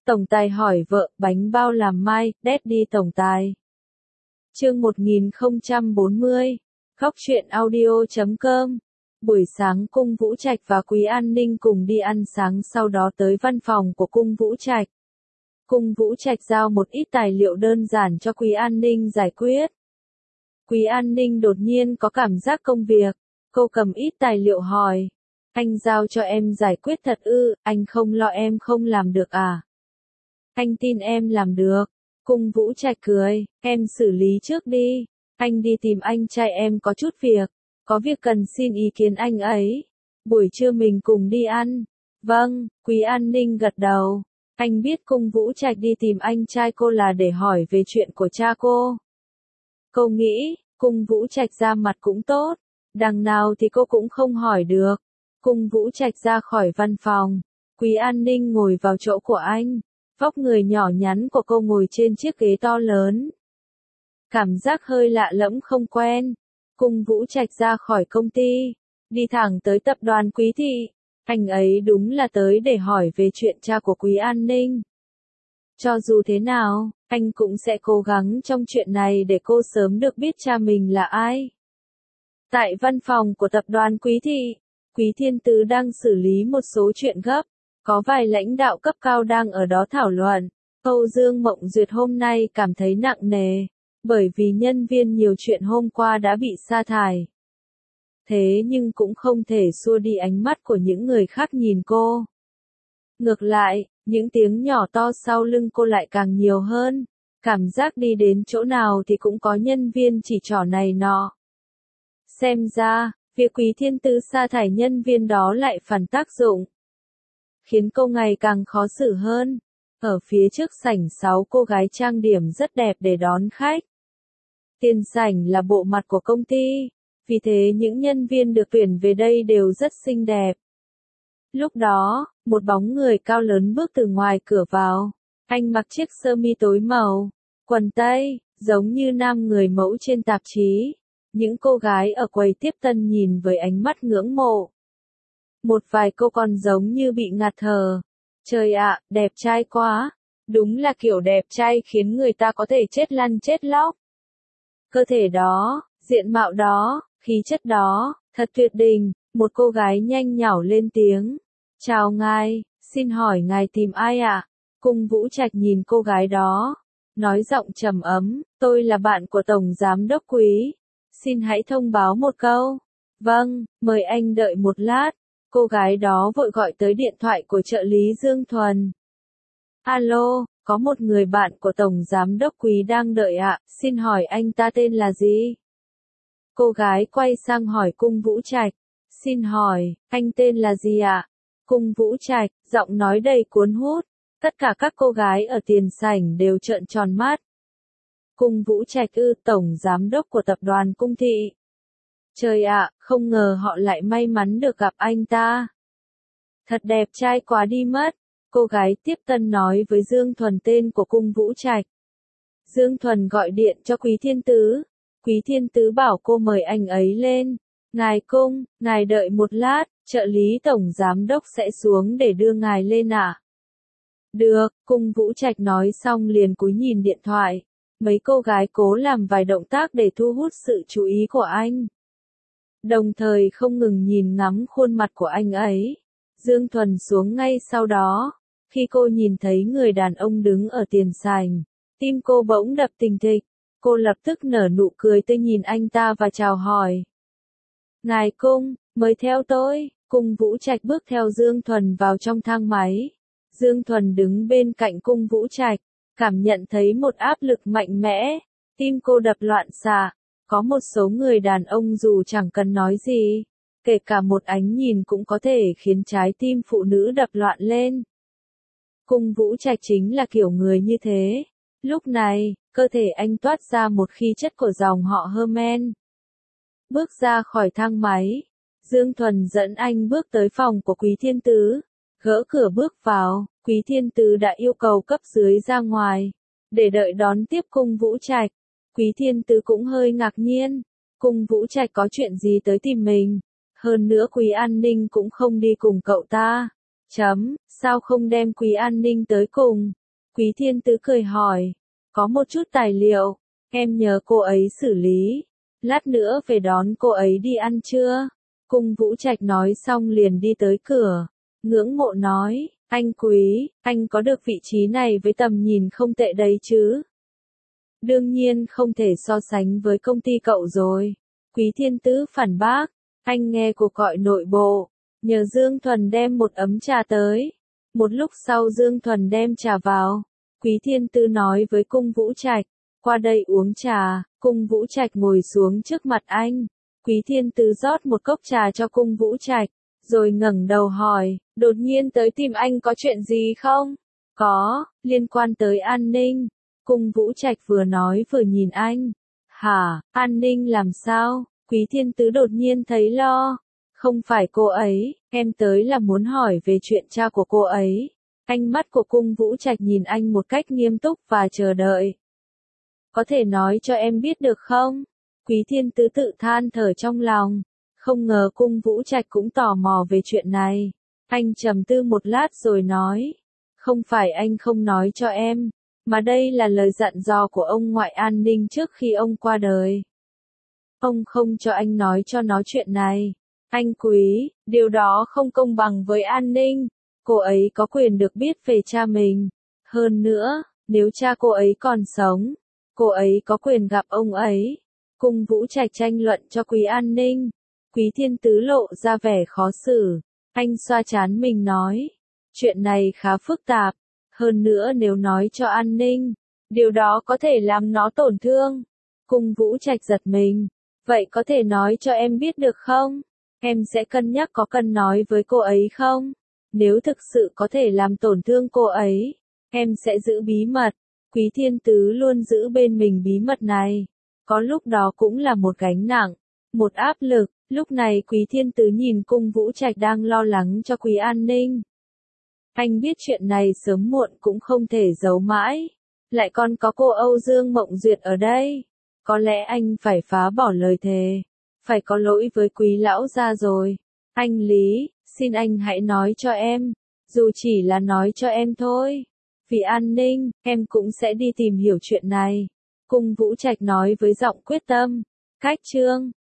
Tổng tài hỏi vợ, bánh bao làm mai, Daddy tổng tài. Chương 1040, Góc truyện audio.com. Buổi sáng Cung Vũ Trạch và Quý An Ninh cùng đi ăn sáng, sau đó tới văn phòng của Cung Vũ Trạch. Cung Vũ Trạch giao một ít tài liệu đơn giản cho Quý An Ninh giải quyết. Quý An Ninh đột nhiên có cảm giác công việc, cô cầm ít tài liệu hỏi. Anh giao cho em giải quyết thật ư, anh không lo em không làm được à? Anh tin em làm được. Cung Vũ Trạch cười, em xử lý trước đi. Anh đi tìm anh trai em có chút việc, có việc cần xin ý kiến anh ấy. Buổi trưa mình cùng đi ăn. Vâng, Quý An Ninh gật đầu. Anh biết Cung Vũ Trạch đi tìm anh trai cô là để hỏi về chuyện của cha cô. Cô nghĩ, Cung Vũ Trạch ra mặt cũng tốt, đằng nào thì cô cũng không hỏi được. Cung Vũ Trạch ra khỏi văn phòng, Quý An Ninh ngồi vào chỗ của anh. Vóc người nhỏ nhắn của cô ngồi trên chiếc ghế to lớn. Cảm giác hơi lạ lẫm không quen. Cung Vũ Trạch ra khỏi công ty, đi thẳng tới tập đoàn Quý Thị. Anh ấy đúng là tới để hỏi về chuyện cha của Quý An Ninh. Cho dù thế nào, anh cũng sẽ cố gắng trong chuyện này để cô sớm được biết cha mình là ai. Tại văn phòng của tập đoàn Quý Thị, Quý Thiên Tứ đang xử lý một số chuyện gấp. Có vài lãnh đạo cấp cao đang ở đó thảo luận. Âu Dương Mộng Duyệt hôm nay cảm thấy nặng nề, bởi vì nhân viên nhiều chuyện hôm qua đã bị sa thải. Thế nhưng cũng không thể xua đi ánh mắt của những người khác nhìn cô. Ngược lại, những tiếng nhỏ to sau lưng cô lại càng nhiều hơn. Cảm giác đi đến chỗ nào thì cũng có nhân viên chỉ trỏ này nọ. Xem ra, việc Quý Thiên Tứ sa thải nhân viên đó lại phản tác dụng, khiến cô ngày càng khó xử hơn. Ở phía trước sảnh 6 cô gái trang điểm rất đẹp để đón khách. Tiền sảnh là bộ mặt của công ty, vì thế những nhân viên được tuyển về đây đều rất xinh đẹp. Lúc đó, một bóng người cao lớn bước từ ngoài cửa vào. Anh mặc chiếc sơ mi tối màu, quần tây, giống như nam người mẫu trên tạp chí. Những cô gái ở quầy tiếp tân nhìn với ánh mắt ngưỡng mộ. Một vài cô còn giống như bị ngạt thở. Trời ạ, đẹp trai quá. Đúng là kiểu đẹp trai khiến người ta có thể chết lăn chết lóc. Cơ thể đó, diện mạo đó, khí chất đó, thật tuyệt đình. Một cô gái nhanh nhảu lên tiếng. Chào ngài, xin hỏi ngài tìm ai ạ? Cung Vũ Trạch nhìn cô gái đó, nói giọng trầm ấm, tôi là bạn của Tổng Giám đốc Quý. Xin hãy thông báo một câu. Vâng, mời anh đợi một lát. Cô gái đó vội gọi tới điện thoại của trợ lý Dương Thuần. Alo, có một người bạn của Tổng Giám đốc Quý đang đợi ạ, xin hỏi anh ta tên là gì? Cô gái quay sang hỏi Cung Vũ Trạch. Xin hỏi, anh tên là gì ạ? Cung Vũ Trạch, giọng nói đầy cuốn hút. Tất cả các cô gái ở tiền sảnh đều trợn tròn mắt. Cung Vũ Trạch ư, Tổng Giám đốc của tập đoàn Cung Thị. Trời ạ, không ngờ họ lại may mắn được gặp anh ta. Thật đẹp trai quá đi mất. Cô gái tiếp tân nói với Dương Thuần tên của Cung Vũ Trạch. Dương Thuần gọi điện cho Quý Thiên Tứ. Quý Thiên Tứ bảo cô mời anh ấy lên. Ngài Cung, ngài đợi một lát, trợ lý Tổng Giám đốc sẽ xuống để đưa ngài lên ạ. Được, Cung Vũ Trạch nói xong liền cúi nhìn điện thoại. Mấy cô gái cố làm vài động tác để thu hút sự chú ý của anh, đồng thời không ngừng nhìn ngắm khuôn mặt của anh ấy. Dương Thuần xuống ngay sau đó. Khi cô nhìn thấy người đàn ông đứng ở tiền sảnh, tim cô bỗng đập thình thịch. Cô lập tức nở nụ cười tươi nhìn anh ta và chào hỏi. Ngài Cung, mời theo tôi. Cung Vũ Trạch bước theo Dương Thuần vào trong thang máy. Dương Thuần đứng bên cạnh Cung Vũ Trạch, cảm nhận thấy một áp lực mạnh mẽ. Tim cô đập loạn xạ. Có một số người đàn ông dù chẳng cần nói gì, kể cả một ánh nhìn cũng có thể khiến trái tim phụ nữ đập loạn lên. Cung Vũ Trạch chính là kiểu người như thế. Lúc này, cơ thể anh toát ra một khí chất của dòng họ Herman. Bước ra khỏi thang máy, Dương Thuần dẫn anh bước tới phòng của Quý Thiên Tứ. Gỡ cửa bước vào, Quý Thiên Tứ đã yêu cầu cấp dưới ra ngoài, để đợi đón tiếp Cung Vũ Trạch. Quý Thiên Tứ cũng hơi ngạc nhiên. Cung Vũ Trạch có chuyện gì tới tìm mình? Hơn nữa Quý An Ninh cũng không đi cùng cậu ta. Sao không đem Quý An Ninh tới cùng? Quý Thiên Tứ cười hỏi. Có một chút tài liệu, em nhờ cô ấy xử lý. Lát nữa về đón cô ấy đi ăn trưa. Cung Vũ Trạch nói xong liền đi tới cửa. Ngưỡng mộ nói, anh Quý, anh có được vị trí này với tầm nhìn không tệ đấy chứ. Đương nhiên không thể so sánh với công ty cậu rồi. Quý Thiên Tứ phản bác, anh nghe cuộc gọi nội bộ, nhờ Dương Thuần đem một ấm trà tới. Một lúc sau Dương Thuần đem trà vào. Quý Thiên Tứ nói với Cung Vũ Trạch, qua đây uống trà. Cung Vũ Trạch ngồi xuống trước mặt anh. Quý Thiên Tứ rót một cốc trà cho Cung Vũ Trạch, rồi ngẩng đầu hỏi, đột nhiên tới tìm anh có chuyện gì không? Có, liên quan tới an ninh. Cung Vũ Trạch vừa nói vừa nhìn anh. Hả, an ninh làm sao? Quý Thiên Tứ đột nhiên thấy lo. Không phải cô ấy, em tới là muốn hỏi về chuyện cha của cô ấy. Ánh mắt của Cung Vũ Trạch nhìn anh một cách nghiêm túc và chờ đợi. Có thể nói cho em biết được không? Quý Thiên Tứ tự than thở trong lòng. Không ngờ Cung Vũ Trạch cũng tò mò về chuyện này. Anh trầm tư một lát rồi nói. Không phải anh không nói cho em, mà đây là lời dặn dò của ông ngoại an ninh trước khi ông qua đời. Ông không cho anh nói cho nó chuyện này. Anh Quý, điều đó không công bằng với an ninh. Cô ấy có quyền được biết về cha mình. Hơn nữa, nếu cha cô ấy còn sống, cô ấy có quyền gặp ông ấy. Cung Vũ Trạch tranh luận cho Quý An Ninh. Quý Thiên Tứ lộ ra vẻ khó xử. Anh xoa trán mình nói. Chuyện này khá phức tạp. Hơn nữa nếu nói cho An Ninh, điều đó có thể làm nó tổn thương. Cung Vũ Trạch giật mình. Vậy có thể nói cho em biết được không? Em sẽ cân nhắc có cần nói với cô ấy không? Nếu thực sự có thể làm tổn thương cô ấy, em sẽ giữ bí mật. Quý Thiên Tứ luôn giữ bên mình bí mật này. Có lúc đó cũng là một gánh nặng, một áp lực. Lúc này Quý Thiên Tứ nhìn Cung Vũ Trạch đang lo lắng cho Quý An Ninh. Anh biết chuyện này sớm muộn cũng không thể giấu mãi. Lại còn có cô Âu Dương Mộng Duyệt ở đây. Có lẽ anh phải phá bỏ lời thề. Phải có lỗi với Quý lão gia rồi. Anh Lý, xin anh hãy nói cho em. Dù chỉ là nói cho em thôi. Vì an ninh, em cũng sẽ đi tìm hiểu chuyện này. Cung Vũ Trạch nói với giọng quyết tâm. Cách chương